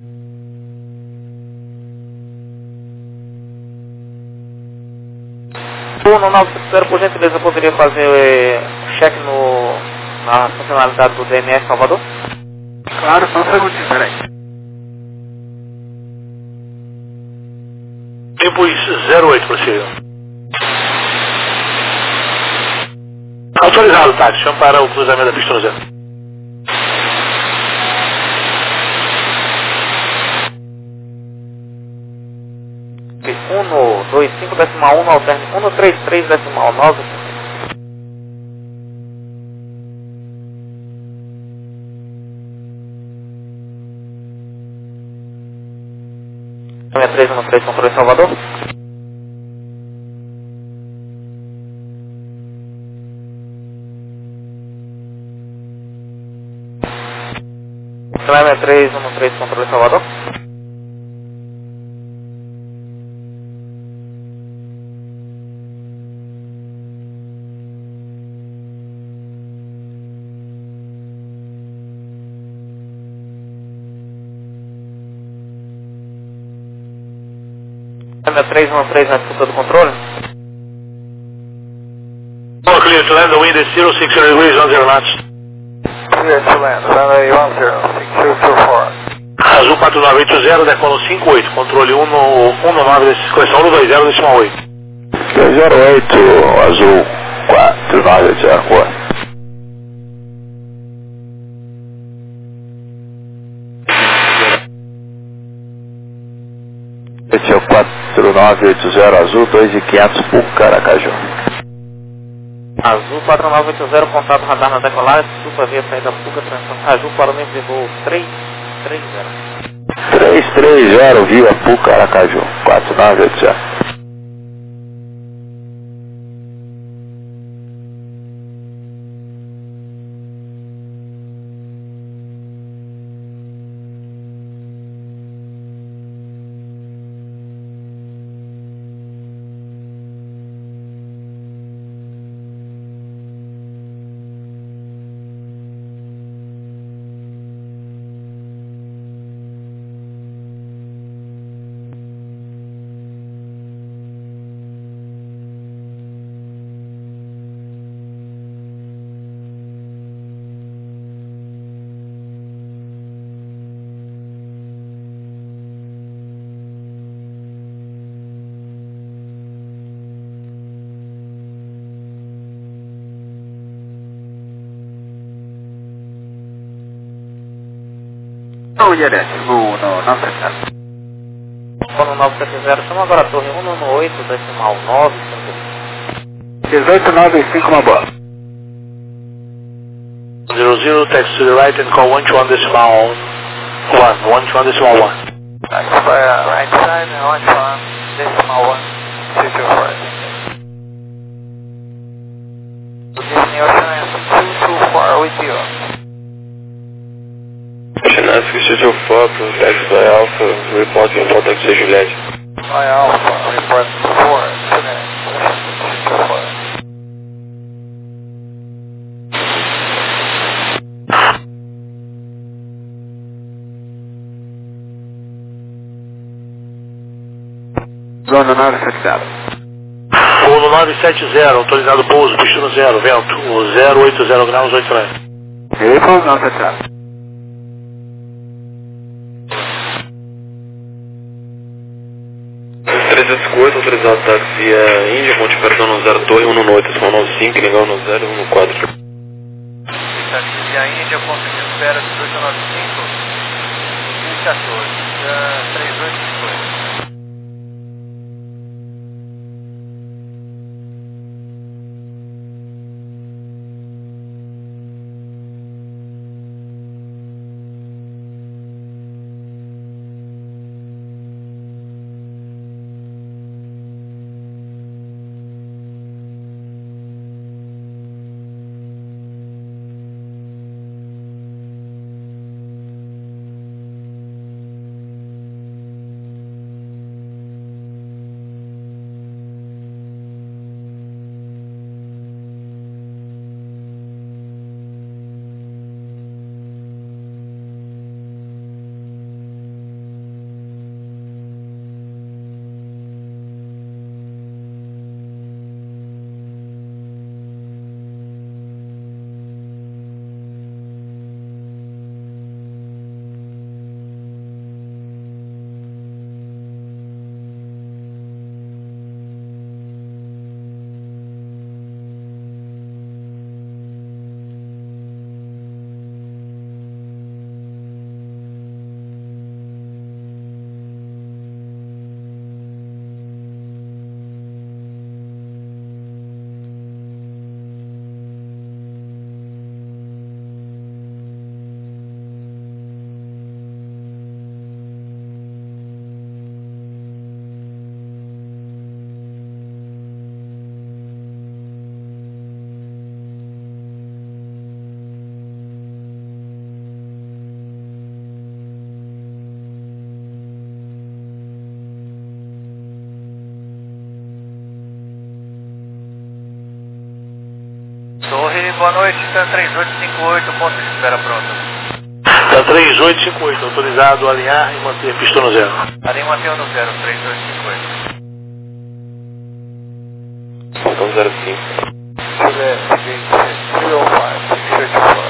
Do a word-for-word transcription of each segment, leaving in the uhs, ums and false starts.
No nove sete zero, por gentileza, poderia fazer é, um cheque no, na funcionalidade do D N S Salvador? Claro, só um segundinho, peraí. Tempo zero oito, prossiga. Autorizado, táxi. Chama para o cruzamento da pista no zero. um dois cinco decimal um alterne um três três decimal nove. sessenta e três um três, controle Salvador. sessenta e três um três, controle Salvador. sessenta e três um três na disputa do controle. All clear to land, the wind is zero six zero degrees, one zero knots. Clear to land, runway one zero six two two four. Azul quatro nove oito zero, decolo cinco oito, controle um nove, correção um dois zero, decimal oito. zero oito, azul quatro nove oito zero, boa. Esse é o quatro nove oito zero azul, dois mil e quinhentos Puca, Aracaju. Azul quatro nove oito zero, contato radar na decolagem, super via saída Puca, transição Caju, para o nível de voo três três zero. três três zero, via Puca, Aracaju, quatro nove oito zero. Ô, Gerente, no nove sete zero. No nove sete zero, chama agora a torre um oito decimal nove. dezoito nove cinco, uma boa. zero zero, text to the right and call one two one decimal one, one two one decimal one. That's by uh, right side and one two one decimal one two two four. Disney Ocean two two four with you. Chinese two two four, taxi Alpha, reporting for taxi Juliette. By Alpha, report four, Chinese two two four. Zona nove sete zero. Voo nove sete zero, autorizado pouso, destino zero, vento, zero oito zero graus, oito leve. Veículo nove sete zero. trezentos e oito, autorizado táxi Índia, Monte Perdão no zero, torre um oito, decimal nove cinco, legal no zero um quatro. Táxi Índia, ponto de espera dezoito nove cinco, dois mil e quatorze, três oito cinco oito. boa noite, TAM três oito cinco oito, ponto de espera pronto. TAM três oito cinco oito, autorizado a alinhar e manter pista no zero. Alinha mantenha no zero, três oito cinco oito. Faltam zero cinco. Chile, seguinte, três zero cinco, seis oito quatro.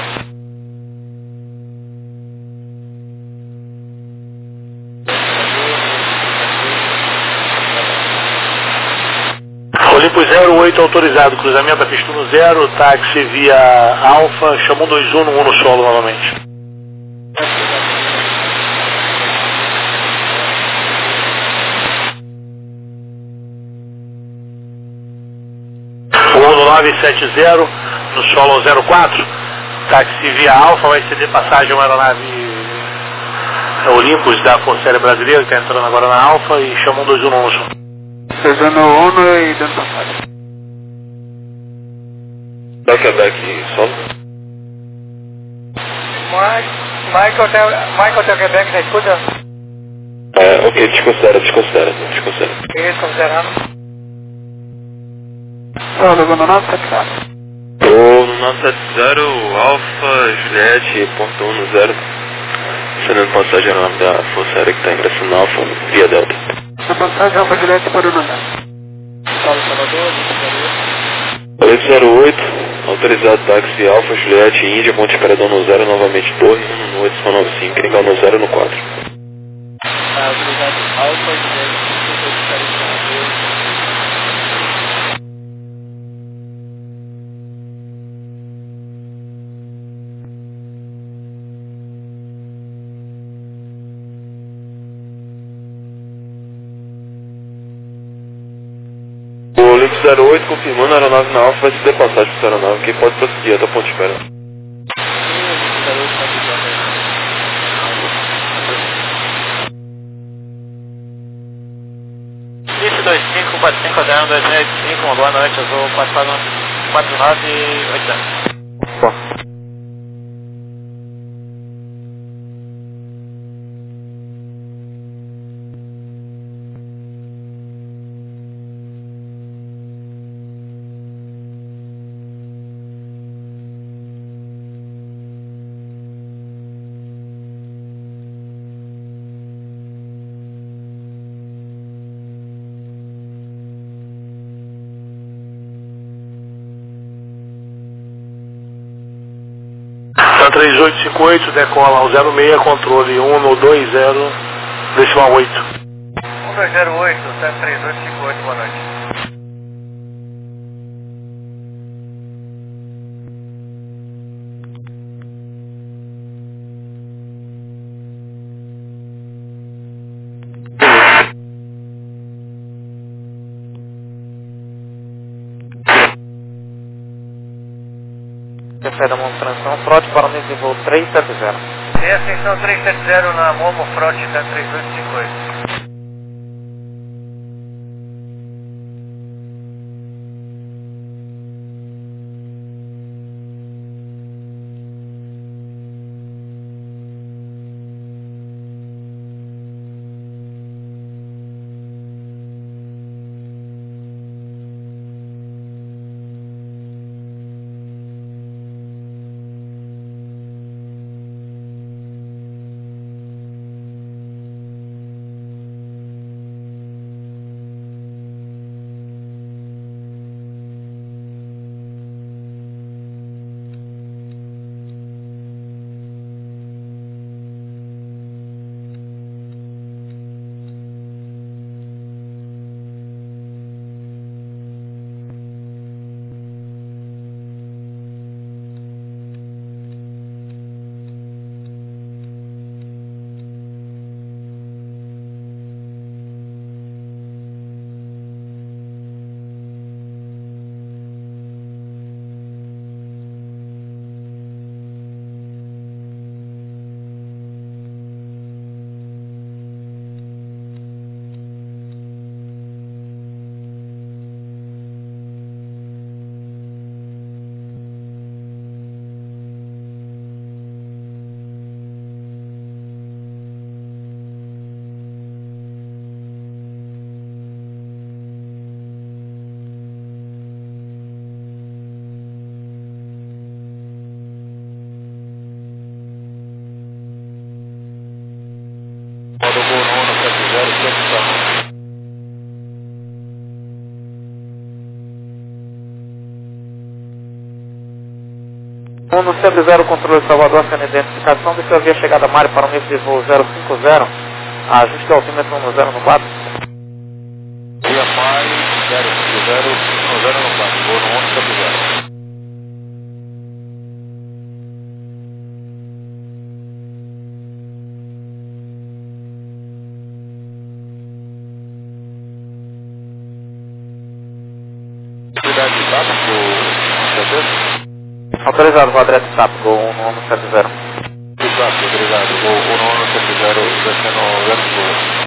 Olympus zero oito autorizado, cruzamento da pista no zero, táxi via Alfa, chamou dois um no um no solo novamente. um um nove sete zero no solo zero quatro, táxi via Alfa, vai ceder passagem a uma aeronave Olympus da Força Aérea Brasileira, que está entrando agora na Alfa e chamou dois um no um no solo. Pegando um e dando passagem. Dá o Quebec solo? Michael, Michael Tel Quebec, já escuta? É, ok, desconsidera, desconsidera, desconsidera. Isso, considerando. Só, levando nove sete zero. O nove sete zero, Alfa, Juliette, ponto um no zero. Sendo passagem ao nome da Força Aérea que está ingressando na Alfa, via Delta. A passagem Alfa Juliette para o Nuno. Paulo Salvador, Olympus zero oito, autorizado táxi Alfa, Juliette, Índia, ponto de espera no zero, novamente torre, um no oito nove cinco, ligar no zero no quatro. Autorizado Alfa Juliette, ponto de espera no zero. O Olympus zero oito confirmando a aeronave na Alfa vai se der passagem para essa aeronave, que pode prosseguir até o ponto de espera. Isso dois cinco quatro cinco zero dois seis cinco, uma boa noite, azul quatro nove oito zero. Bom. TAM três oito cinco oito, decola ao zero seis, controle um no dois zero, decimal oito. um dois zero oito, TAM três oito cinco oito, boa noite. Terceira demonstração, frote para o mesmo de voo três sete zero. Tem ascensão três sete zero na Momo Front, TAM três oito cinco oito. no cento e zero, controle de Salvador, acena identificação, desceu a via chegada Mário para o nível de voo zero cinco zero, ajuste o altímetro um zero no quatro. Via Pai, zero cinco zero, um zero no quatro, vou no onze cento e zero. Autoridade de T A P, com certeza? Autorizado, vou direto de T A P, Gol um no onze cento e zero. Exato, obrigado. Vou no onze cento e zero, descendo zero cinco.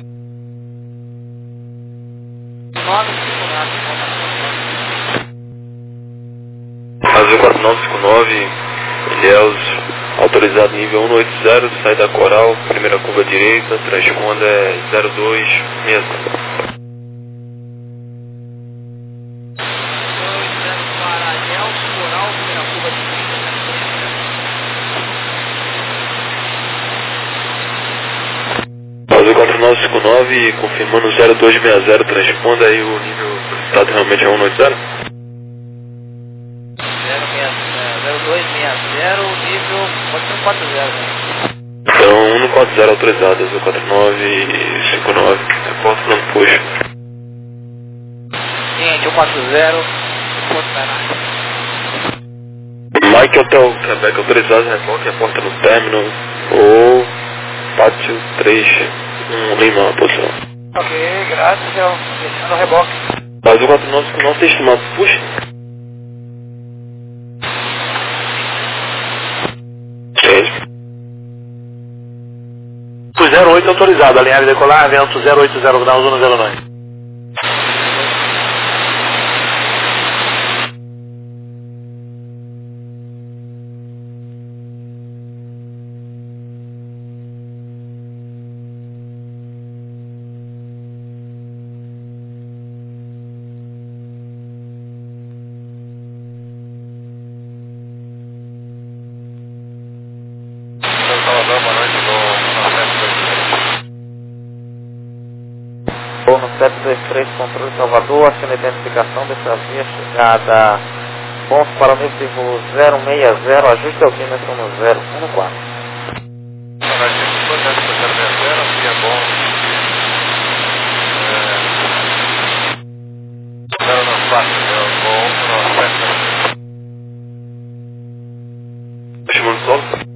Azul quatro nove cinco nove, Ilhéus, autorizado nível um oito zero, saída Coral, primeira curva direita, transponda é zero dois seis zero. Azul quatro nove cinco nove, confirmando zero dois seis zero, transponda aí o nível solicitado realmente é um oito zero. zero dois seis zero, nível, pode ser um quatro zero, né? Então um quatro zero autorizado, Azul quatro nove cinco nove, reporta não puxa. Gente, um quatro zero, Porto Caralho. Mike Hotel Quebec autorizado, reporta, reporta no término ou pátio três um Lima, posição. Ok, graças, eu deixando o reboque. Azul quatro nove cinco nove, tem estimado, puxa. zero oito autorizado, alinhar e decolar, vento zero oito zero graus, zona zero nove. Salvador, boa noite, vou no sete dois três. Vou no sete dois três, controle de Salvador, acena identificação, desceu a via chegada Bons para o nível de voo zero seis zero, ajuste o altímetro no zero um no quatro. Boa noite, zero seis zero, via bom. zero no quatro, eu vou no sete dois três. Chamando solo.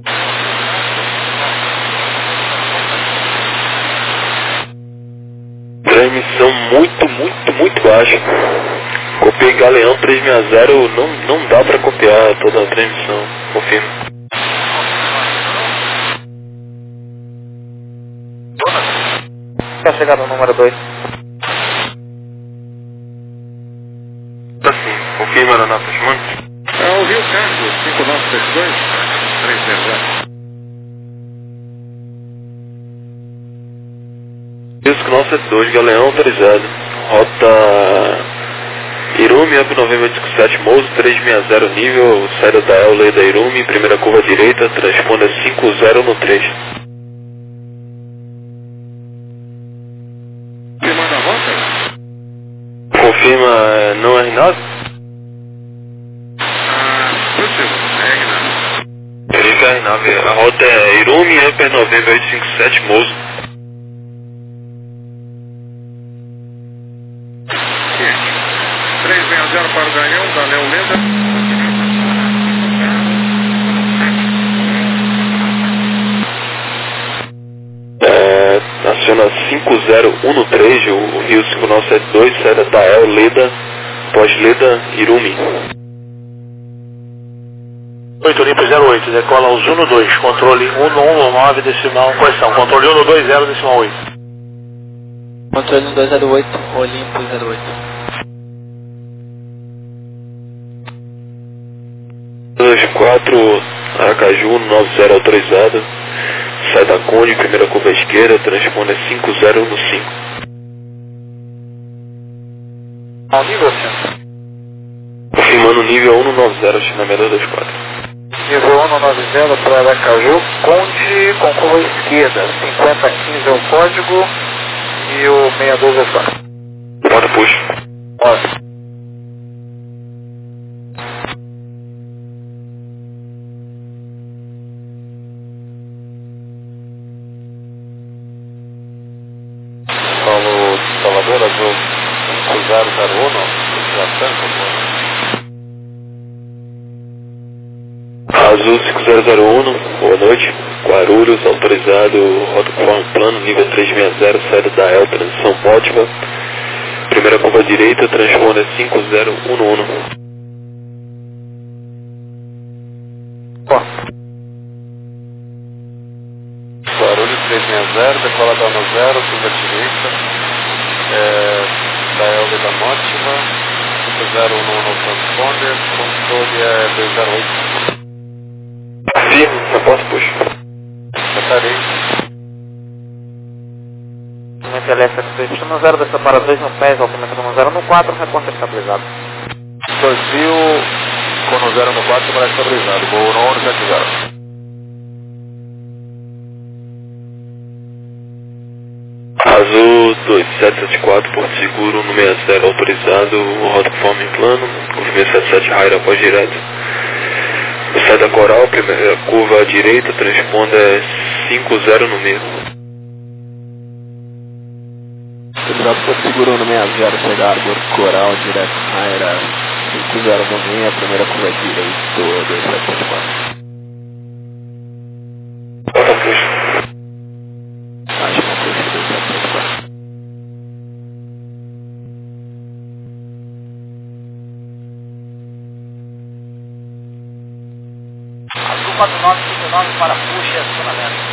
Transmissão muito, muito, muito baixa. Copiei Galeão trezentos e sessenta, não, não dá pra copiar toda a transmissão. Confirma. Está chegando o número dois. Assim, confirma na nota chamando. É o Rio Carlos, cinco nove três dois, três zero zero. Isso que nossa é dois, Galeão autorizado. Rota Irumi, Up novembro oito cinco sete, Mouso trezentos e sessenta nível, saída da El, lei da Irumi, primeira curva direita, transponda cinco zero no três. Confirmando a rota? Confirma é, não R nove? Ah, possível, é R nove. Verifica R nove, a rota é Irumi, Up novembro oito cinco sete, Mouso. três seis zero para o Galeão, Galeão Lenda. É, aciona cinco zero um no três, o Rio cinco nove sete dois, saída da El, Leda, pós-Leda, Irumi. oito limpo zero oito, decola o Zuno dois, controle um no nove decimal, correção, controle um no dois zero decimal oito. Controle um dois zero oito, Olimpo zero oito. dois quatro, Aracaju nove zero autorizado, sai da Cone, primeira curva à esquerda, transponda cinco zero no cinco. Ao nível, senhor. Confirmando nível um no nove zero, chinamento dois quatro. Nível um no nove zero para Aracaju, Conde com curva esquerda, cinquenta quinze é o código e o seis dois é quatro. Bota puxa. Ótimo. Salvador, Azul cinco zero zero um, utilização, por favor. Azul cinco zero zero um, boa noite. Guarulhos, autorizado, rota conforme plano, nível trezentos e sessenta, saída da El, transição Mótiva. Primeira curva direita, transponder cinco zero um um. Guarulhos trezentos e sessenta, decola da no zero, curva direita, é, da Elbe da Mótiva, cinco zero um um no transponder, controle é dois zero oito. Firme, na porta, puxa. Catarei. Movimento L S S no zero, desça para dois no pés, altímetro no zero no quatro, reporta estabilizado. Brasil, com no zero no quatro, para estabilizado, voo no um sete zero. Azul dois sete sete quatro, Porto Seguro, no sessenta e sete, autorizado, rota conforme plano, movimento setenta e sete, raio após direto. Sai da Coral, primeira curva à direita, transponder cinco zero no meio. Autorizado Porto Seguro no sessenta e zero, sai da Arbor Coral, direto, raio cinco zero no meio, primeira curva à direita, dois sete sete quatro. Porta puxa. Acho que foi dois sete sete quatro. Azul quatro nove cinco nove para puxa e acionamento.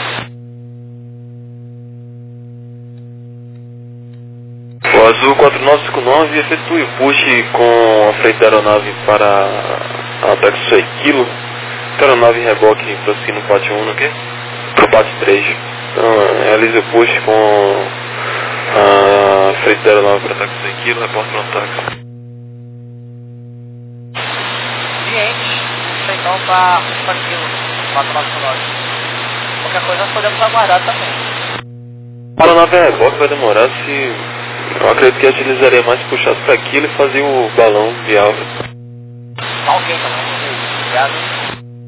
O Azul quatro nove cinco nove efetue o push com a frente da aeronave para a Taxi seis quilo. A aeronave reboque prosseguindo no pátio um, aqui? Para o pátio três. Então, realize o push com a frente da aeronave para a Taxi seis quilo, reporte para o táxi. Ciente, puxa então para aquilo, quatro nove cinco nove. Qualquer coisa nós podemos aguardar também. A aeronave reboque vai demorar se... Eu acredito que eu utilizaria mais puxado para aquilo e fazer o balão viável. Tá ok também, obrigado.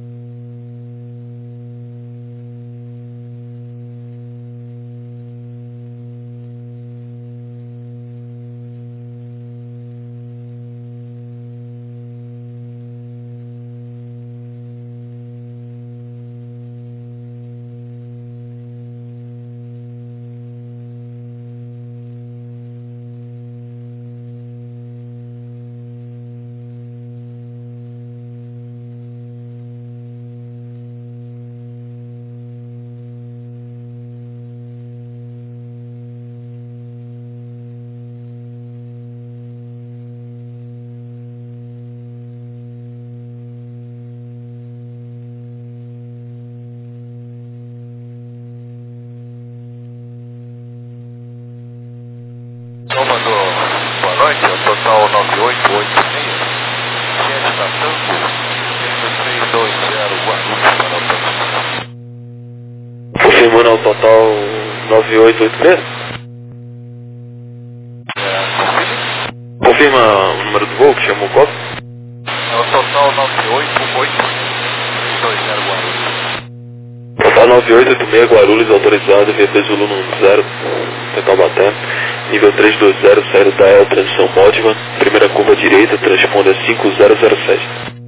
Comando, boa noite, é o total nove oito oito seis, ciente da Tango, número três dois zero, Guarulhos para o próximo. Confirmando ao total nove oito oito seis. É, Confirma o número do voo que chamou o copo. é o total nove oito oito seis, três dois zero, Guarulhos. Total nove oito oito seis, Guarulhos, autorizado, V P Zulu no zero, Taubaté. Nível trezentos e vinte, saída da El, transição Mótiva. Primeira curva direita, transponder cinco zero zero sete.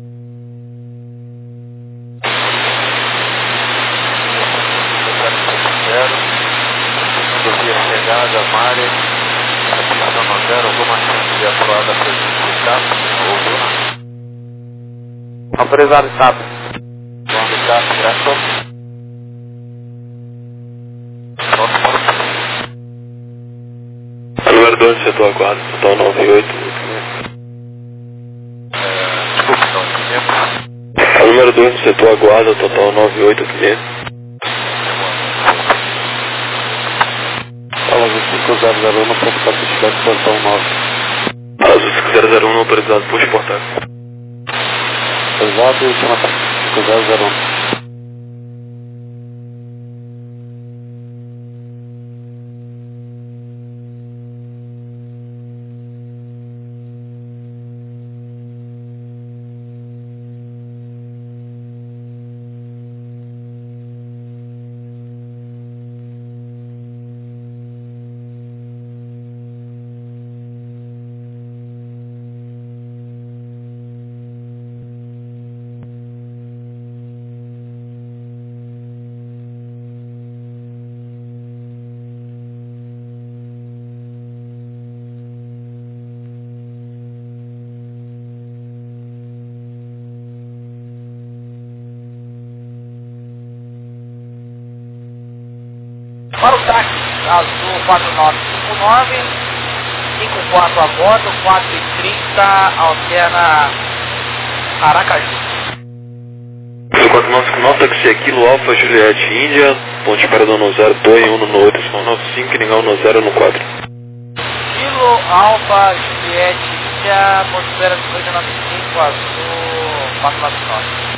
Segunda via chegada, Mare, atenção no zero, alguma chance de aprovada presença de caso, ouviu? Autorizado estado. Vamos dar direto. Próximo. A número dois, setor aguardo, total nove oito oito seis. É, desculpe, não entendemos. A número dois, setor aguardo, total nove oito oito seis. Fala, cinco zero zero um, para ficar certificado plantão nove. Azul cinco zero zero um, autorizado, push portátil. Exato, e chama cinco zero zero um. Para o táxi azul quatro nove cinco nove, cinco quatro a bordo, quatro e trinta, alterna Aracaju. quatro nove cinco nove, táxi é Kilo Alfa Juliette Índia, ponte para dono zero dois um no oito nove cinco, ligar no zero no quatro. Kilo Alfa Juliette Índia, ponte para dois nove cinco, azul quatro nove nove.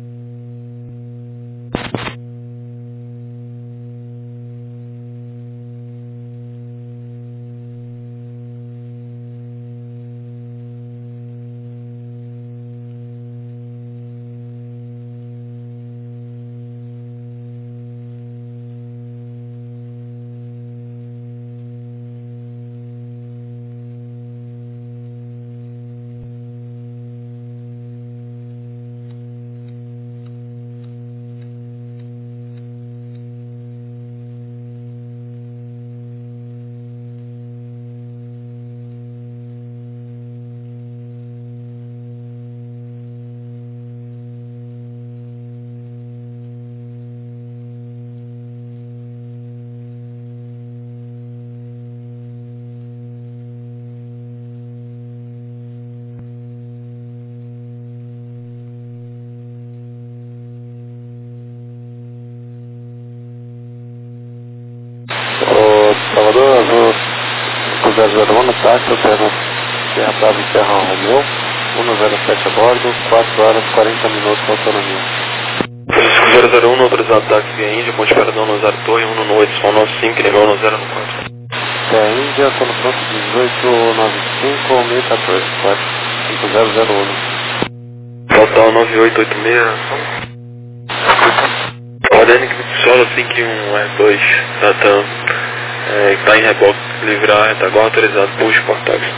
Salvador, no zero zero um no táxi, alterna Serra Brava e Serra Romeu, um zero sete a bordo, quatro horas e quarenta minutos de autonomia. Francisco zero zero um, no autorizado táxi via Índia, ponte para dono zero dois um no oito nove cinco, ligar no zero no quatro. É Índia, estou no pronto dezoito nove cinco, mil e quatorze, quatro cinco zero zero um. Total nove oito oito seis. Ordem que solo cinco um R dois, Latam, é, está em reboque, livrar, retaguarda autorizado, puxo por táxi.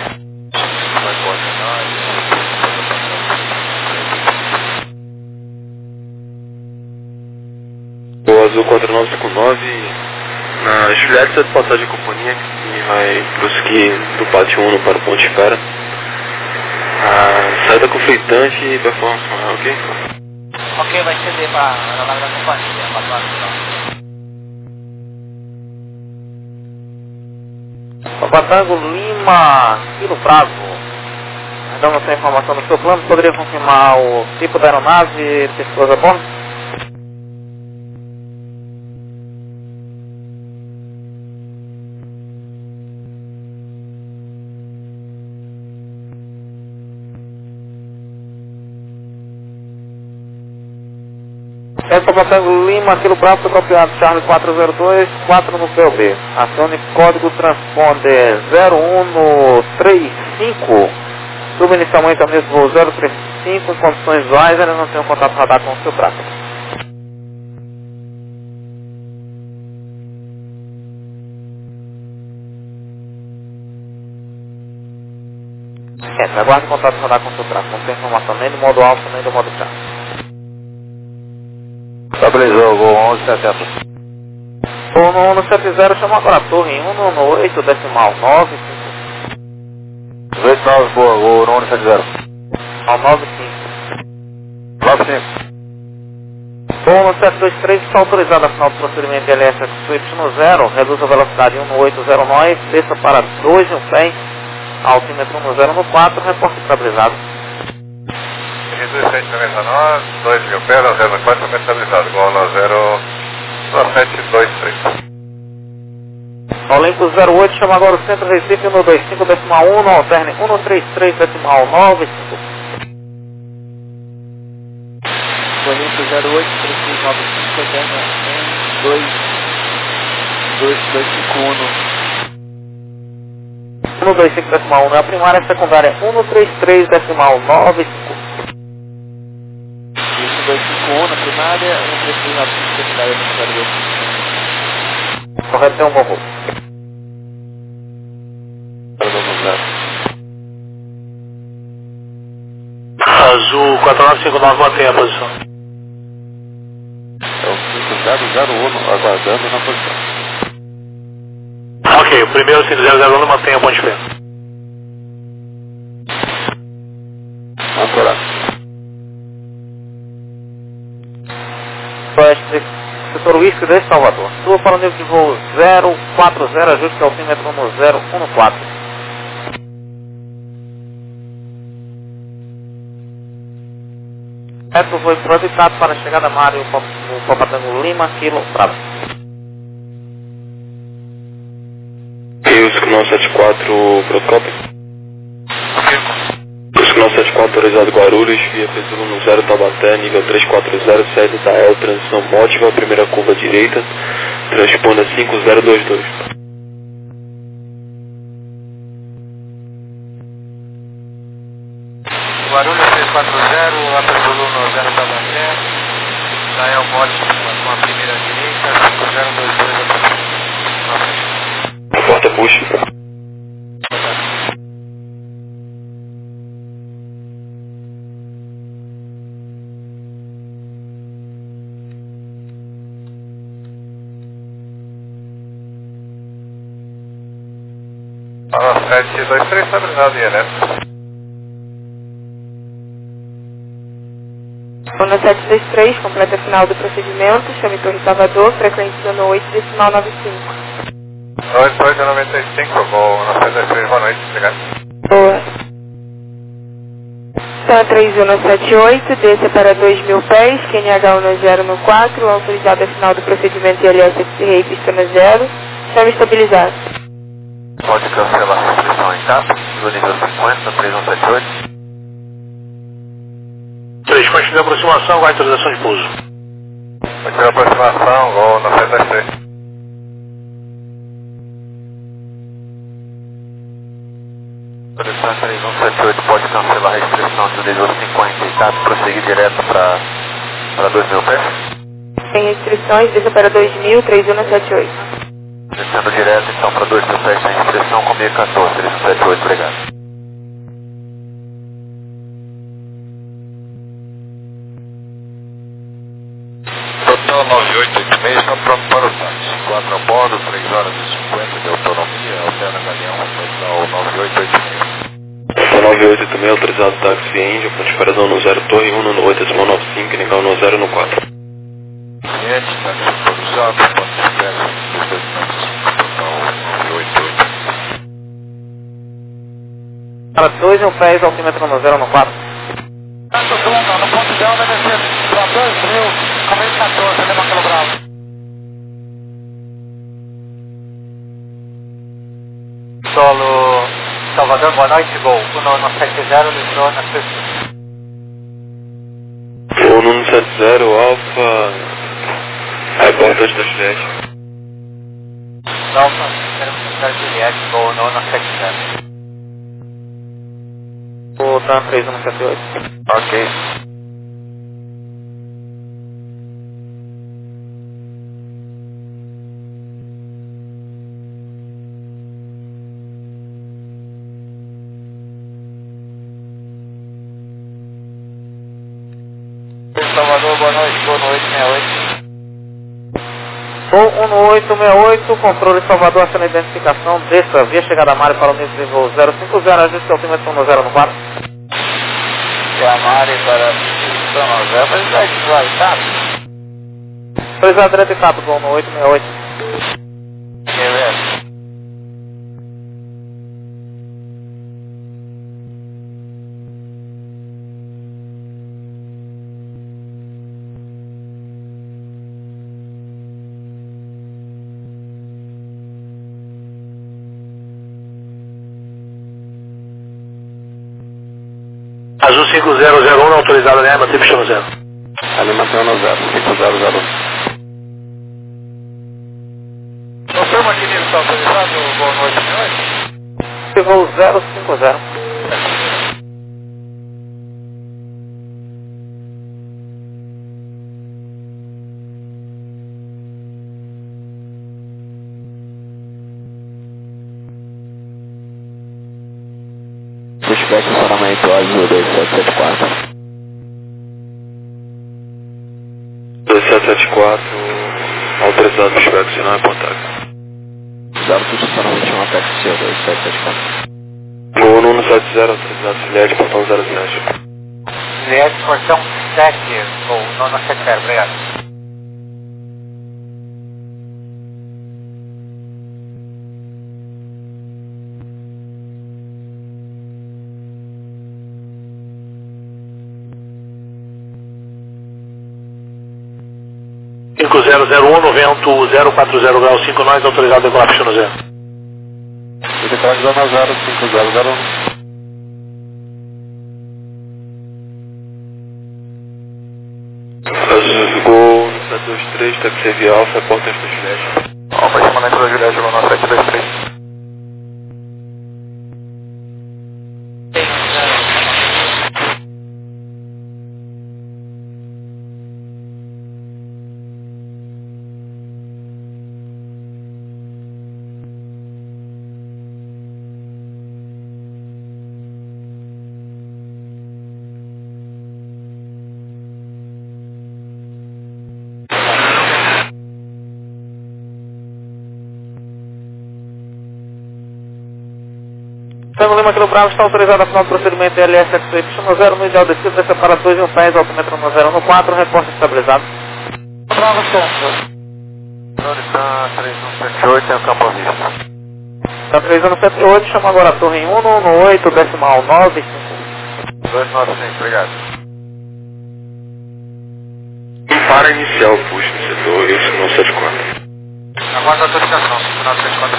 O azul quatro nove cinco nove, na Juliette sete passagem de companhia, que vai prosseguir do pátio um para o ponto de espera. A saída conflitante e performance maior, ok? Ok, vai ceder para a aeronave da companhia, quatro horas final. Papatango Lima, Kilo Bravo. Dando essa informação do seu plano, poderia confirmar o tipo da aeronave e pessoas a bordo? É Papatango Lima, Kilo Bravo, copiado Charlie quatro zero dois, quatro no P O B. Acione código transponder zero um no trinta e cinco. Suba inicialmente ao mesmo voo zero trinta e cinco, em condições visuais, ainda não tem um contato radar com o seu prato. É, aguarde contato radar com o seu prato, não tem informação nem do modo alfa nem do modo chá. Estabilizou, voo onze setenta. O no, no sete zero chama agora a torre um no oito, decimal nove cinco. dezoito nove, boa, voo no sete zero. Ao nove cinco. nove cinco. Voo no sete dois três está autorizado a final do procedimento L S Swift no zero, reduz a velocidade um no oito zero nove, desça para dois em um pé, altímetro um no zero no quatro, reporte estabilizado. Reduz sete noventa e nove, dois mil pés, zero quatro, estabilizado, igual no zero sete dois três. Olimpo zero oito, chama agora o centro Recife um no dois cinco, decimal um, no alterne um no trinta e três, decimal nove cinco. Olimpo zero oito, três seis nove cinco, alterna um dois dois dois cinco um. um no dois cinco, decimal um é a primária, a secundária é um no trinta e três, decimal nove cinco. um dois cinco um na primária, um três três nove cinco secundária no zero dois. Correto, tem um bom voo. Azul quatro nove cinco nove, mantém a posição. É o cinco zero zero um, aguardando na posição. Ok, o primeiro cinco zero zero um mantém a ponte de pé. Ancorado. Oeste Vitor Whisky de Salvador. Sua para o nível de voo zero quatro zero, ajuste altímetro no zero um quatro. Reto foi projetado para a chegada Mário no Papatango Lima, Kilo Bravo. Whisky nove sete quatro, protocolo. Whisky nove sete quatro, autorizado Guarulhos, via Pesulo no zero Taubaté, nível trezentos e quarenta, saída da E L, transição Mótiva, primeira curva direita, transponda cinco zero dois dois. Guarulhos trezentos e quarenta, a Pesulo no zero Taubaté, da E L Mótiva com a primeira direita, cinco zero dois dois. Porta puxa. Fala sete dois três, estabilizado e elétrico. Zona sete dois três, completa final do procedimento, chame Torre Salvador, frequência zona oito, decimal noventa e cinco. oito oito noventa e cinco, voo no sete dois três, boa noite, obrigado. Boa. Zona três zona setenta e oito, desça para dois mil pés, Q N H um zero no quatro, autorizada final do procedimento I L S F C R E I pista na zero, chame estabilizado. Pode cancelar a restrição em capa, do nível cinquenta, três um sete oito. três, pontos de aproximação, com autorização de pouso. Ponto de aproximação, voo no sete dois três. Autorização três um sete oito, pode cancelar a restrição do nível cinquenta e capa, prosseguir direto para dois mil pés. Sem restrições, desça para dois mil, três zona setenta e oito. Descendo direto então para dois mil pés, sem restrição, comigo quatorze, três um sete oito, obrigado. Total nove oito oito seis, está pronto para o táxi. quatro a bordo, três horas e cinquenta de autonomia, alterna Galeão, total nove oito oito seis. nove oito oito seis, autorizado táxi Índia, ponte esperadão no zero, torre um no oito, decimal noventa e cinco, nível no zero no quatro. Cliente, táxi autorizado, ponte espera, dos documentos, total nove oito oito. Para dois mil pés, altímetro no zero no quatro. Santo Dunga, no ponto de alta, descer para dois mil, caminho quatorze, leva Kilo Bravo. Solo Salvador, boa noite, voo um nove sete zero, livrou na sexta. O um sete zero, Alfa, aeroporto das dez. Alfa, queremos tentar Juliette, voo um nove sete zero. O Dan três um sete oito. Ok. Salvador, boa noite, boa noite, sessenta e oito. Voo um oito seis oito, controle Salvador, aciona a identificação, desça via chegada Mário para o nível de voo zero cinco zero, ajuste altímetro no zero no quatro. Mário para a zero, mas vai vai, tá? Autorizado direto e tato, voo um oito seis oito. Beleza. Azul cinco zero zero um, autorizado a manter pista no zero. Ali mantendo no zero, cinco zero zero um. Doutor Martinez, está autorizado? Boa noite, senhores. Voo zero cinco zero. Pushback funcionamento Azul dois sete sete quatro. dois sete sete quatro, autorizado pushback, sinal é contato. Zero funcionamento um ataque seu, dois sete sete quatro. O um sete zero, autorizado Juliette, portão zero sete. Juliette, portão sete, ou nono sete zero, obrigado. cinco zero zero um, vento zero quatro zero grau cinco nós, autorizado a decolar pista no zero. Decolar zona zero cinco zero zero um. Gol sete dois três, táxi via Alfa, porta esta Juliette. Alfa, chamando da Juliette, chegou no sete dois três. Tango Lima Kilo Bravo está autorizado a final do procedimento L S X Y zero no ideal descido das separações e um pés, altímetro no zero no quatro, reporte estabilizado. Bravo Centro. Florida três um sete oito, é o campo à vista. Está três um sete oito, chama agora a torre em um um oito, decimal nove cinco. dois nove cinco, obrigado. Para inicial, puxa no setor, isso no sete quatro. Aguarda a autorização, final sete quatro.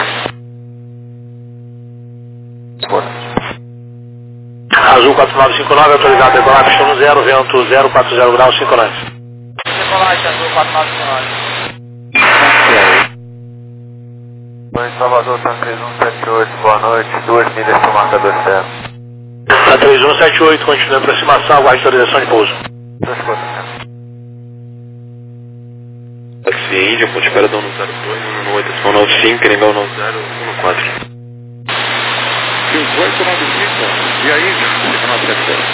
Azul quatro nove cinco nove, autorizado a decolar pista no zero, vento zero quatro zero grau cinco nós. Decolagem Azul quatro nove cinco nove. Oi, Salvador, Tan três um sete oito, boa noite, duas milhas para o marcador zero. Tá três um sete oito, continua a aproximação, aguarde autorização de pouso. Duas coisas, né? Táxi Índia, ponte espera dão no zero dois, um oito, decimal nove cinco, Iringal nove zero, um quatro. cinco oito nove cinco, e aí, fica nove sete zero.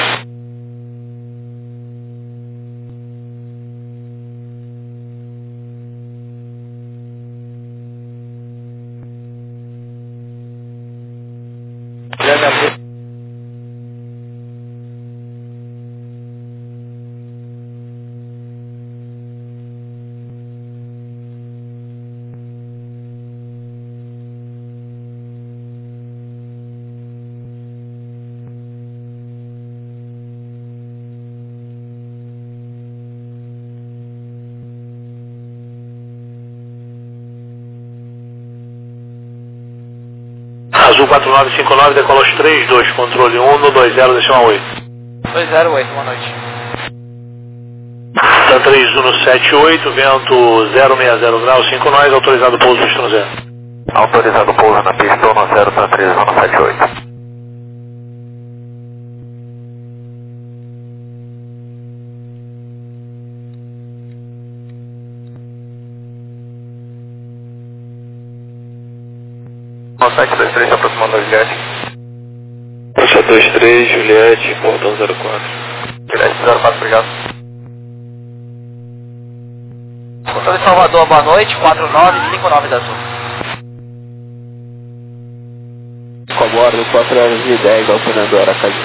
Azul quatro nove cinco nove, decola os três dois, controle um no dois zero, decimal oito. dois zero oito, boa noite. Tá três um sete oito, vento zero seis zero grau cinco nós, autorizado pouso pista no zero. Autorizado pouso na pista um zero, Tan três um sete oito. sete dois três, aproximando da Juliette. sete dois três, Juliette, portão zero quatro. Juliette zero quatro, obrigado. Controle de Salvador, boa noite, quatro nove cinco nove da Azul. Com a bordo quatro horas e dez, operando Aracaju.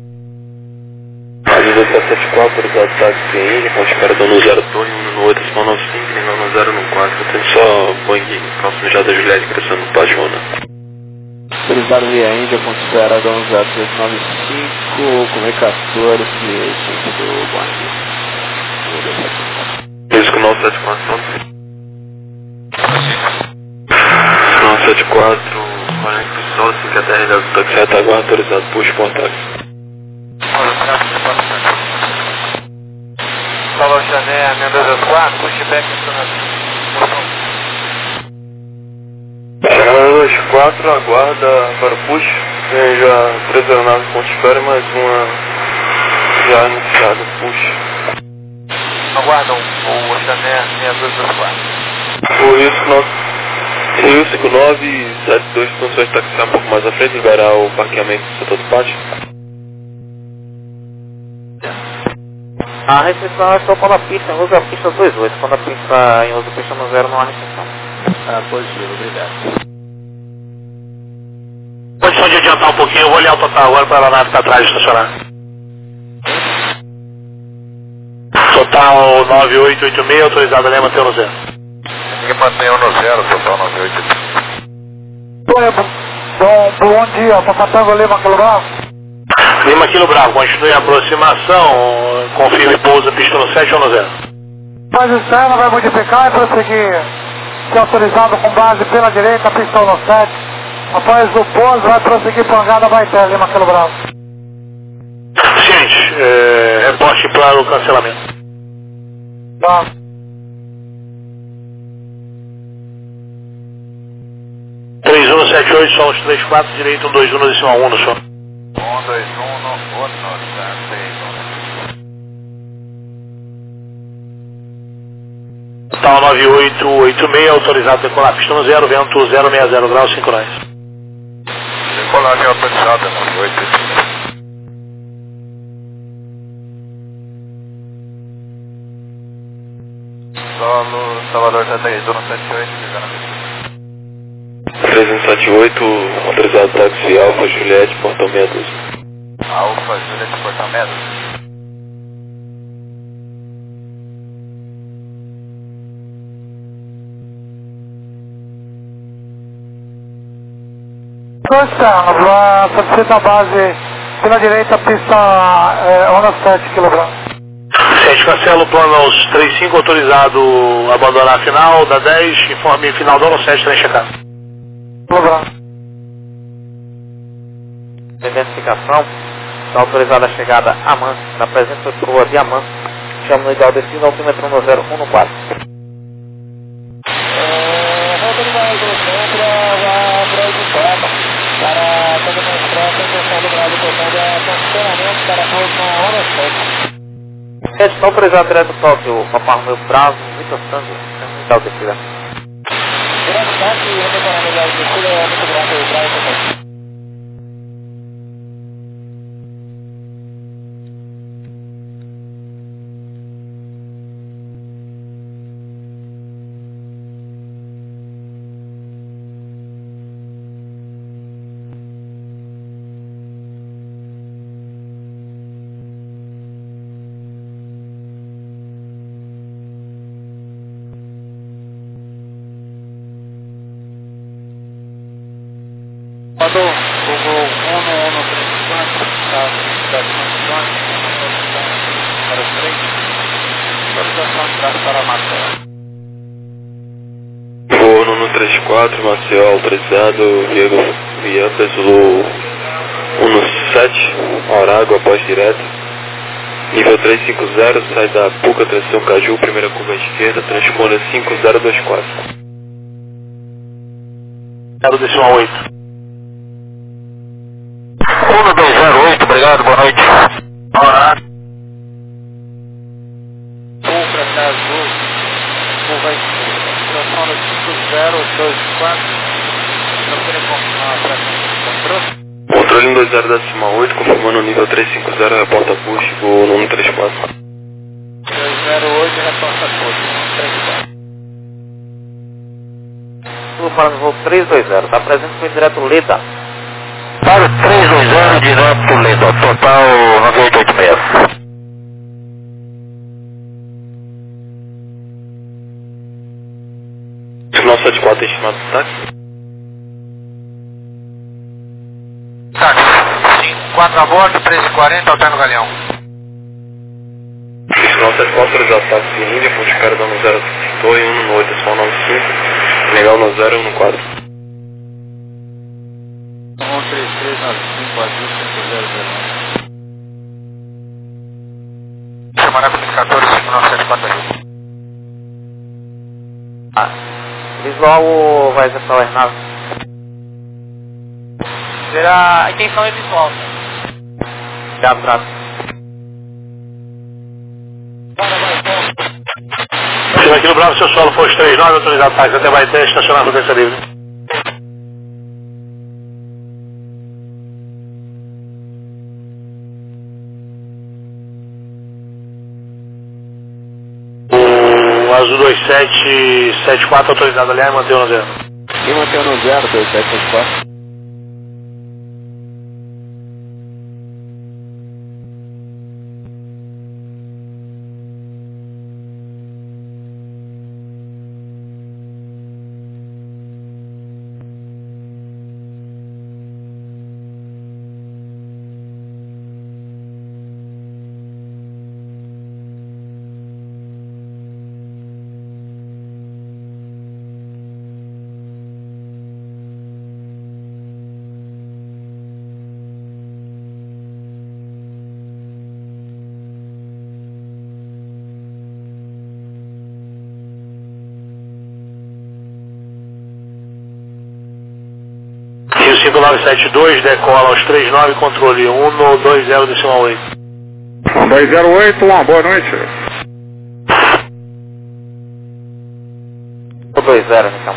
Azul dois sete sete quatro, autorizado táxi Índia, ponte espera dão no zero dois, um oito, decimal nove cinco, Iringal no zero no quatro. Tem só Boeing, próximo já da Juliette, crescendo no Pajona. Autorizado via Índia, ponto espera, Dom zero três nove cinco, comunicadores de centro do Boeing. Risco nove sete quatro. nove sete quatro, quarenta pessoas, assim que a T R do táxi retaguarda, autorizado, puxa por táxi. Salvador Jané, minha dois zero quatro, pushback funcionando. dois quatro, aguarda para o push. Tem já três aeronaves com espera e mais uma já iniciada, push. Aguardam o Jané, minha dois zero quatro. O Rio cinco nove sete dois, condições de taxiar um pouco mais à frente, liberar o parqueamento do setor do pátio. A restrição é só quando a pista em uso a pista dois oito, quando a pista em uso a pista no zero não há restrição. Ah, positivo, obrigado. Condição de adiantar um pouquinho, eu vou olhar o total agora para a nave estar atrás de estacionar. Total nove oito oito seis, autorizado a manter no zero. Ninguém mantém um no zero, total nove oito. Oi, bom, bom, bom dia, Papatango Lima Kilo Bravo. Lima Kilo Bravo, continue a aproximação, confirme pouso pista no sete ou no zero. Base externa vai modificar e prosseguir. Se autorizado com base pela direita, pistão no sete. Após o pouso, vai prosseguir plangada, vai ter Lima Kilo Bravo. Gente, é, reporte para o cancelamento. Tá. três um sete oito, só os três quatro, direito um dois um, decima um no som. um, dois, um, no, um, Tal nove oito oito seis, autorizado a decolar pista no zero, vento zero seis zero graus, cinco nós. Decolagem autorizada, nove oito oito seis. Solo, Salvador setenta e dois, sete oito, ligando a três um sete oito, autorizado táxi Alfa Juliette, portão meia dúzia. Alfa, Juliette, portão meia dúzia. Externo, solicita a base pela direita, pista é, onda sete quilogramos. Gente, cancela o plano aos três cinco, autorizado a abandonar a final da dez, informe final do ano sete, trem checado. Quilogramos. Identificação, está autorizada a chegada a Man, na presença de rua Diamante, chama no ideal destino, altímetro no zero um no quatro. Para todo mundo pronto, intenção do Brasil tocando funcionamento para a próxima hora sete. Gente, está autorizado direto Tóquio, Papai Romeu Bravo, Vitor Santos, ideal descida. Direto sete, eu estou falando ideal descida, é muito grato ao Brasil tocando. Mandou o gol um no um no três quatro, para as condições, para os três, autorização de braço para a Marcela. Forno no trinta e quatro, Maceió autorizado, Diego Viana, Zulu um no sete, Orago após direto. Nível trezentos e cinquenta, sai da Puca, tração Caju, primeira curva à esquerda, transponder cinco zero dois quatro. zero decimal oito. um dois zero oito, obrigado, boa noite. Horário. Ultra Caju, curva esquerda, tração no cinco zero dois quatro, não queria confirmar a presença. Controle um dois zero decimal oito, confirmando o nível trezentos e cinquenta, reporta acústico no um três quatro. dois zero oito, reporta acústico, um três quatro. Sul para o voo três dois zero, está presente com o direto Leda. Para o três dois zero, direto Leda, total nove oito oito seis. Final sete quatro, estimado do táxi. Táxi, cinco quatro a bordo, três e quarenta, alterno Galeão. Final sete quatro, autorizado táxi Índia, ponte cara dando zero dois um no oito, só nove cinco, legal no zero um no quatro. um três três nove cinco, azul cinco zero zero. Semana comunicadora cinco nove sete quatro azul. Ah, visual vai executar o Hernado. Será a intenção é visual. Obrigado, braço. Chega aqui no Bravo, seu solo foi os três nove, autorizado táxi até Baité, estacionar no Frequência Livre. O Azul dois sete sete quatro, autorizado aliás, mantém no zero. E mantém no zero, dois sete sete quatro. cinco nove sete dois, decola aos trinta e nove, controle um dois zero decimal oito. um dois zero oito, uma boa noite. um dois zero, então.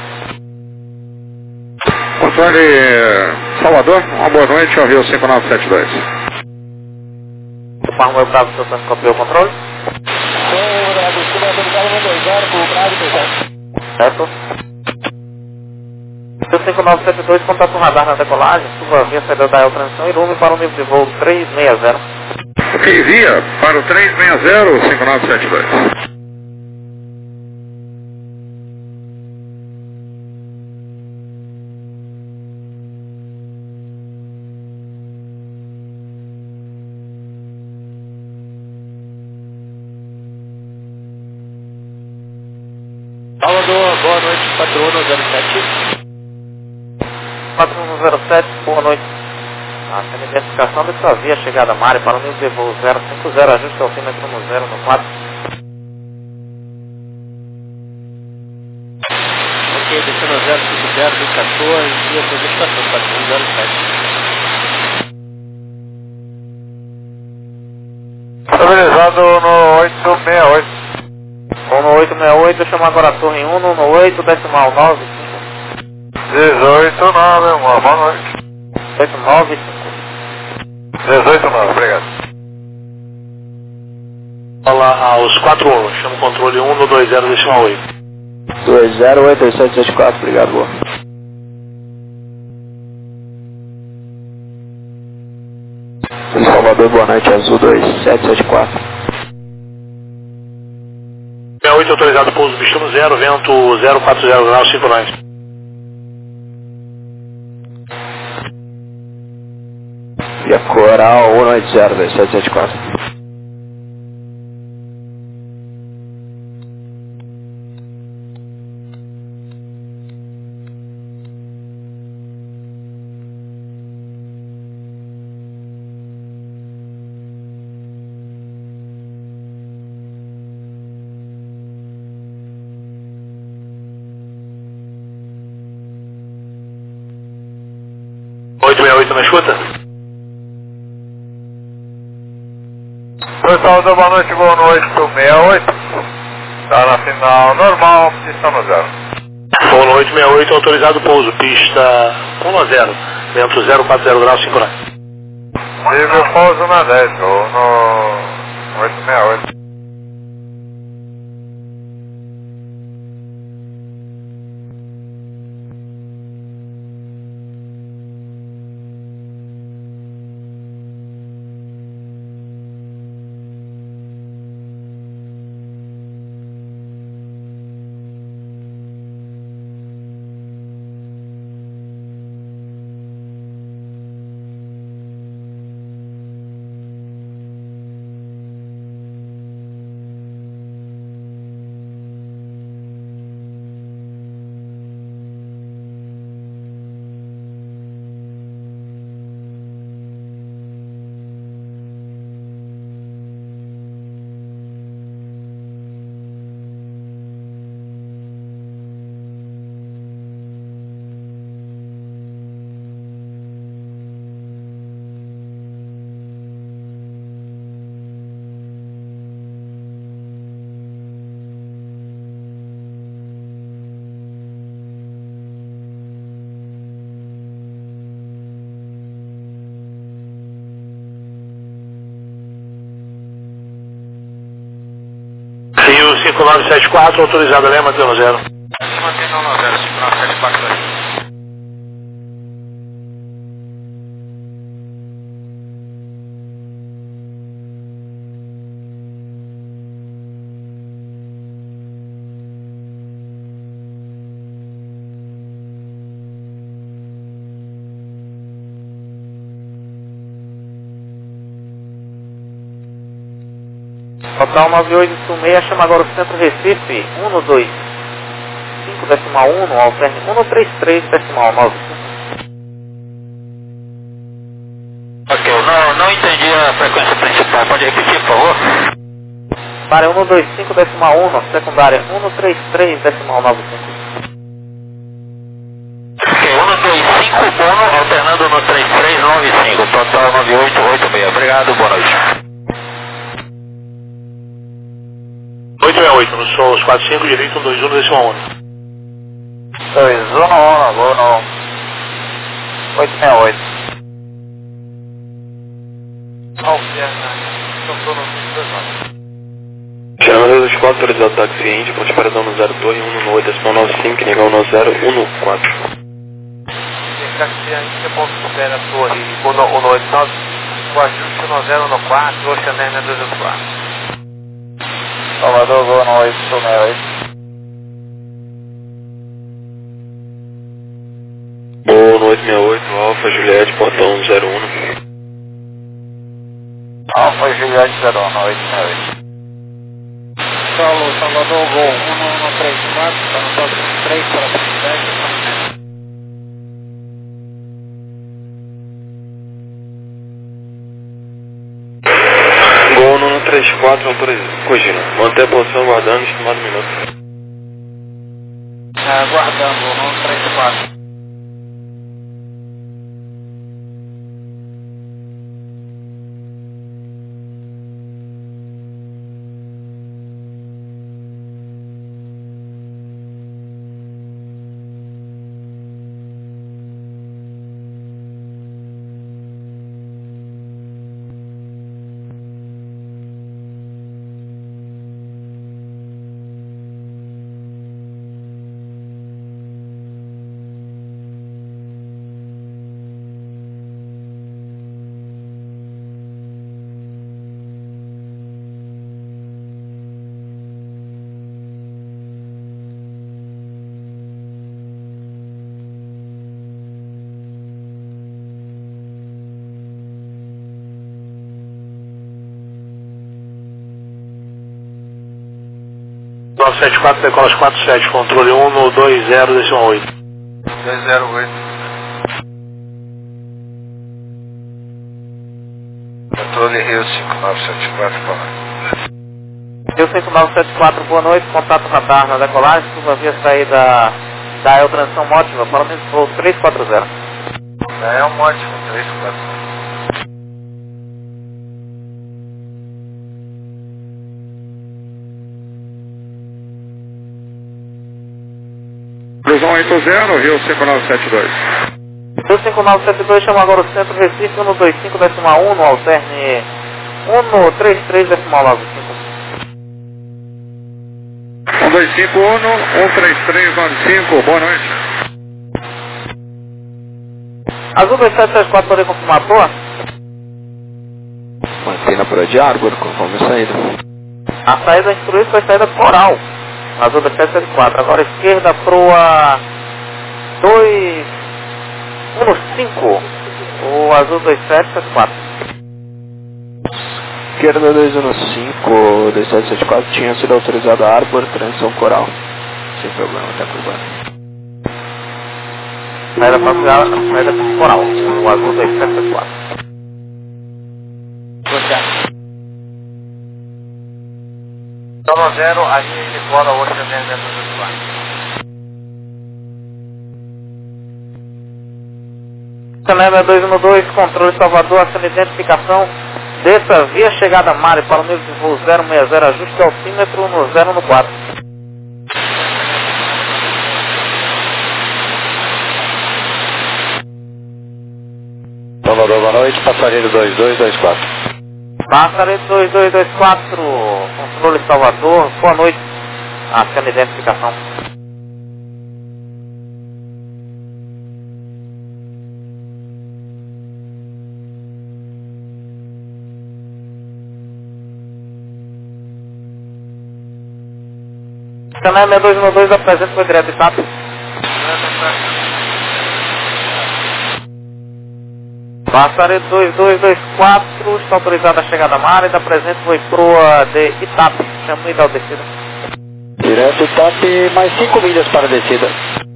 Controle Salvador, uma boa noite ao Rio cinco nove sete dois. O farmo é o Bravo, seu Santos, copiou o controle? Certo. Seu cinco nove sete dois, contato radar na decolagem, suba via saída da transmissão e rumo para o nível de voo três seis zero. Ok, via para o três seis zero, cinco nove sete dois. Salvador, boa noite, quatro um zero sete. quatro um zero sete, boa noite. A identificação de sua via chegada a Mário para o nível de voo zero cinco zero, ajuste altímetro no zero no quatro. Ok, descendo zero cinco zero, do quatorze, via para estação quatro um zero sete. Estabilizado no oito seis oito. um no oito seis oito, chama agora a torre um no oito, decimal nove cinco. dezoito nove, uma boa noite. dezoito nove cinco. dezoito nove, obrigado. Fala aos quatro um, chama o controle um no dois zero decimal oito. dois zero oito sete sete quatro, obrigado, boa. Salvador, boa noite, azul dois sete sete quatro. sessenta e oito autorizado pouso Bichano zero, vento zero quatro zero graus, cinco nove. Via Coral um oito zero dois sete sete quatro. oito seis oito na escuta? Oi, Salvador, boa noite, boa noite, seis oito. Tá na final normal, pista no zero. Voo no oito seis oito, autorizado pouso, pista um zero, vento zero quatro zero graus, cinco nove. Nível pouso na dez, vou no oito seis oito. Rio cinco nove sete quatro, autorizado Lema, mantendo zero. Mantendo no zero, cinco nove sete quatro dois. Total nove oito seis, chama agora o Centro Recife, um no dois cinco decimal um, no alterne um no três três decimal nove cinco. Ok, não, não entendi a frequência principal, pode repetir, por favor? Para um no dois cinco decimal um, secundária um no três três decimal nove cinco. Ok, um no dois cinco Uno, alternando no três três nove cinco, total nove oito oito seis. Obrigado, boa noite. oito seis oito, no Solos quatro cinco, direito um dois um, décimo um. dois um um, vou no oito seis oito. Chamada dos quatro, autorizado táxi Indy, ponte paradão no zero dois um no oito, decimal nove cinco, negão no zero um no quatro. Táxi Indy, ponto supera a torre, um no oito nove, o ajuste no zero no quatro, Ocean Air dois oito quatro. Salvador, vou no oito seis oito. Vou no oito seis oito, Alfa Juliette, portão zero um. Alfa Juliette zero um, oito seis oito. Solo Salvador, Gol um um três quatro, está no próximo três para dez. Gol no três quatro, autorizado, corrigindo. Manter a posição guardando, estimado minuto. Aguardando, um três quatro. nove sete quatro, decolas quatro sete, controle um no dois zero, decimal oito. dois zero oito. Controle Rio cinco nove sete quatro, boa noite. Rio cinco nove sete quatro, boa noite, contato radar na decolagem, curva via saída da El Transição Mótima, para o mesmo voo três quatro zero. Da El Mótima, três quatro zero. Cruzão oito zero, Rio cinco nove sete dois. Rio cinco nove sete dois, chama agora o centro Recife, um dois cinco, decimal um, no alterne um três três, decimal nove cinco. um dois cinco um, um três três nove cinco, boa noite. Azul dois sete sete quatro, poder confirmar a toa? Mantém por de Arbor, conforme a saída. A saída instruída foi a saída coral. Azul dois sete sete quatro, agora esquerda proa dois um cinco, o Azul dois sete sete quatro. Esquerda dois um cinco, dois sete sete quatro, tinha sido autorizada a Arbor, transição coral. Sem problema, até por baixo. Saída para saída coral, o Azul dois sete sete quatro. Solo zero, a gente decola o Ocean Air dois oito quatro. Canela dois um dois, controle Salvador, ação identificação, desça via chegada Mari para o nível de voo zero seis zero, ajuste altímetro no zero no quatro. Salvador, boa noite, passageiro dois dois dois quatro. Passageiro dois dois dois quatro, controle Salvador, boa noite, ação identificação. Canal seis dois um dois, apresenta o direto de TAP. Passageiro dois dois dois quatro, está autorizada a chegada à mar e da presente foi proa de Itap, chama e dá o descida. Direto Itap, mais cinco milhas para a descida.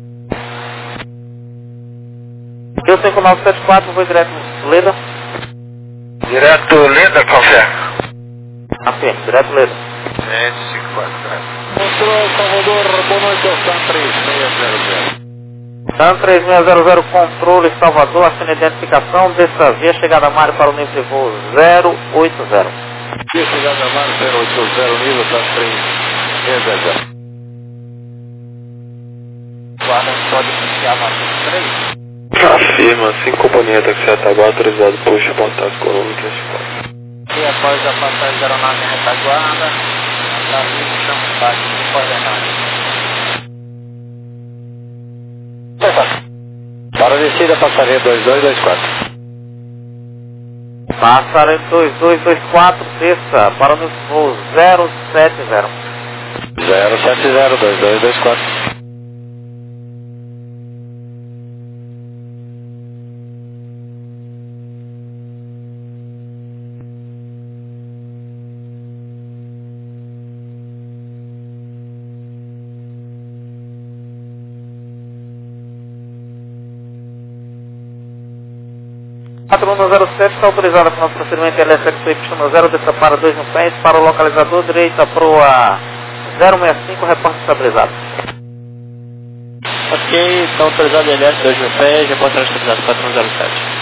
Rio cinco nove sete quatro, vou direto Leda. Direto Leda, café. Café, direto Leda. sete cinco quatro. Controle Salvador, boa noite, Ocean três seis zero zero. TAM três seis zero zero, controle Salvador, aciona identificação, desça via chegada Mário para o nível de voo zero oito zero. Via chegada Mário zero oito zero, nível TAM três seis zero zero. Guarda, pode iniciar a três. Afirma, cinco companhia táxi Ataguá, autorizado por reportar coluna transporte. E após a passagem da aeronave em retaguarda, a chão baixo de coordenadas. Para a descida, passageiro dois dois dois quatro. Passageiro dois dois dois quatro, desça para o nível de voo zero sete zero. zero sete zero, dois dois dois quatro. quatro um zero sete está autorizada para o nosso procedimento L S X Y zero, desça para dois mil pés, para o localizador, direita proa zero seis cinco, reporte estabilizado. Ok, está autorizado L S dois mil pés, reporte estabilizado quatro um zero sete.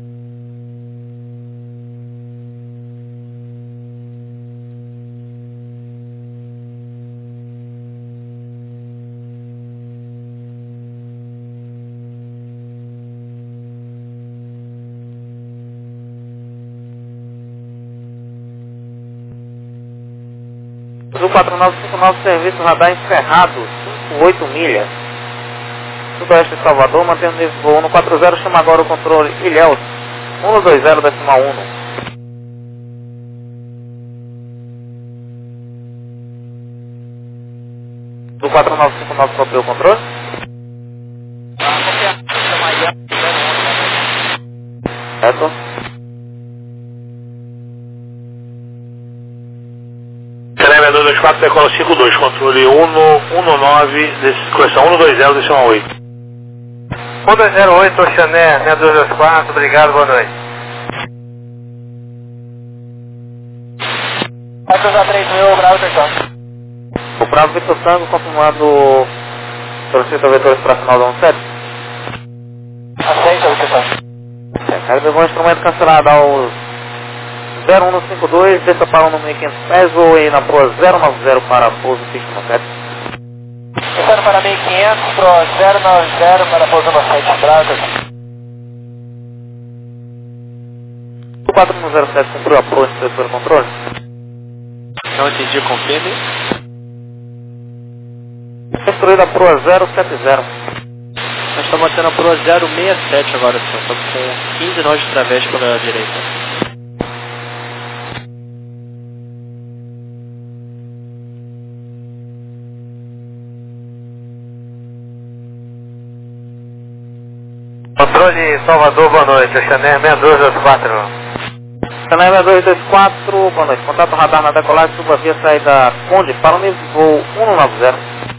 Azul quatro nove cinco nove, serviço radar encerrado, cinco oito milhas. Sudoeste de Salvador, mantendo nível de voo um quatro zero, chama agora o controle Ilhéus, um dois zero decimal um. Azul quatro nove cinco nove, copiou o controle. Certo. Telema dois dois quatro, decola cinco dois, controle um nove, correção um dois zero, decimal oito. um dois zero oito, Oxané, seis dois dois quatro, obrigado, boa noite. quatro dois três mil, Bravo Victor Tango. O Bravo Victor Tango, confirmado solicita vetores para final da um sete. Aceita, Victor Tango. Aí levou o instrumento cancelado aos zero um cinco dois, desça para o número mil e quinhentos pés, ou aí na proa zero nove zero para pouso fixo no sete. Descendo para mil e quinhentos, proa zero nove zero para pouso no sete, Bravo. O quatro um zero sete cumpriu a proa de setor controle? Não entendi, confirme. Construída a proa zero sete zero. Nós estamos mantendo a proa zero seis sete agora, senhor. Estamos com quinze nós de través pela direita. Controle Salvador, boa noite, Oxané, seis dois dois quatro. Oxané seis dois dois quatro, boa noite. Contato radar na decolagem, suba via saída Conde para o nível de voo um nove zero.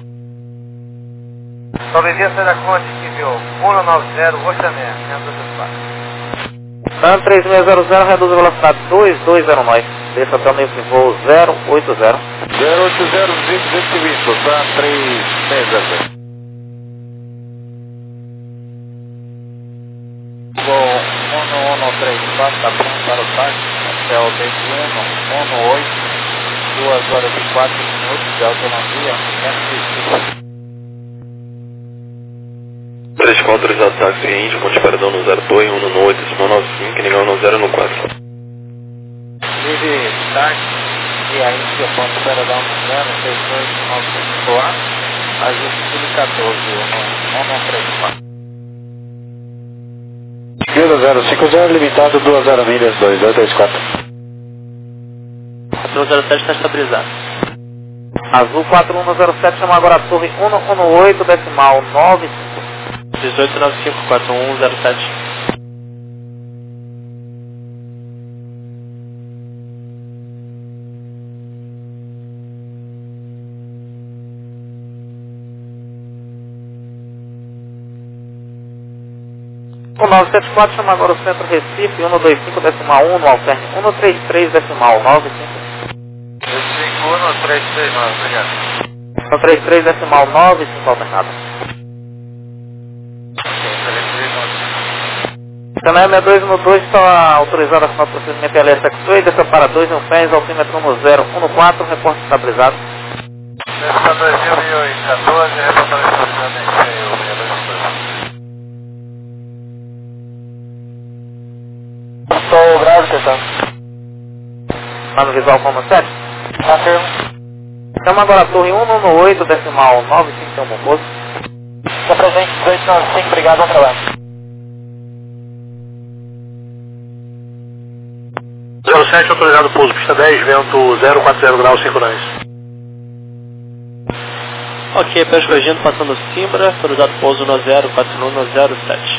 Sobre via saída Conde, nível um nove zero, Oxané, seis dois dois quatro. TAM três seis zero zero, reduz a velocidade dois dois zero nove, desça até o nível de voo zero oito zero. zero oito zero, duzentos e vinte, TAM três seis zero zero. Voo um um três quatro, está pronto para o táxi, até o D um um oito, duas horas e quatro minutos de autonomia, três quatro, autorizado táxi Índio, ponte paredão no zero dois, um no oito, decimal nove cinco, nível um zero no quatro. Vive táxi, e aí que eu ponto paredão no zero, seis dois nove cinco A, ajuste catorze, um um três quatro. Esquerda zero cinco zero, limitado duas zero milhas, dois dois dois quatro. quatro um zero sete está estabilizado. Azul quatro um zero sete, chama agora a torre um um oito, decimal nove cinco. dezoito nove cinco, quatro um zero sete. um nove sete quatro, chama agora o centro Recife, um dois cinco, decimal um, no alterne um três três, decimal nove cinco. Recife um três três nove, obrigado. um três três, decimal nove cinco, alternado. Canal seis dois um dois está autorizado a assinar o procedimento L S X dois, desça para dois no pés, altímetro no zero um quatro, reporte estabilizado. Desça dois mil e quatorze, reportagem estabilizada em seis dois. Estou grave, questão. Tá no visual como sete? Tá firme. Chama agora a torre um um oito, decimal nove cinco um, bom posto. Está presente, dezoito nove cinco, obrigado, bom trabalho. zero sete, autorizado pouso, pista dez, vento zero quatro zero graus, cinco nós. Ok, Pesca Agendo passando Simbra, autorizado pouso no zero quatro um no zero sete.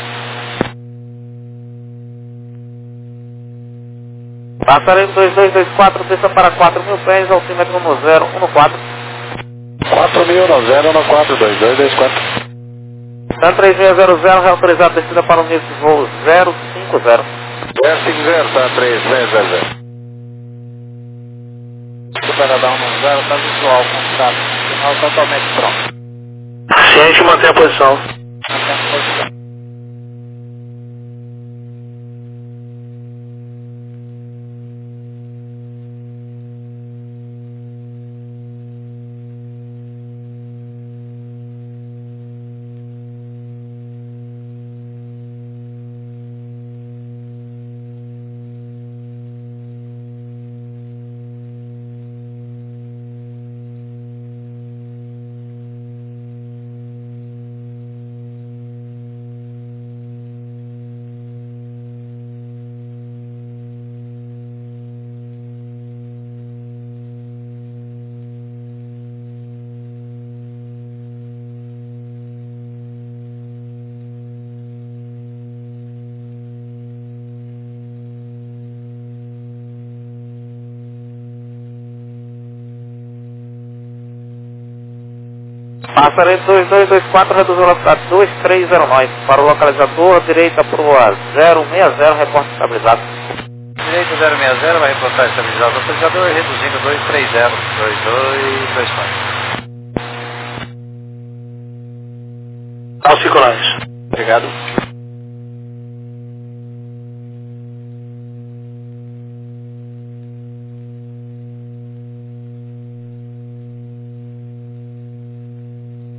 Passarei dois dois dois quatro, desça para quatro mil pés, altímetro no zero um quatro. quatro mil no zero um quatro, dois dois dois quatro. Tan três seis zero zero, reautorizado descida para o nível de voo zero cinco zero. zero cinco zero, tá três seis zero zero. Superadão no zero, tá visual, contato. Sinal totalmente pronto. Ciente, mantém a posição. Mantém a posição. Passarei dois dois dois quatro, reduz a velocidade dois três zero nove. Para o localizador, direita para o zero seis zero, reporte estabilizado. Direito zero seis zero, vai reportar estabilizado o localizador, reduzindo dois três zero, dois dois dois quatro. Ao cinco nós. Obrigado.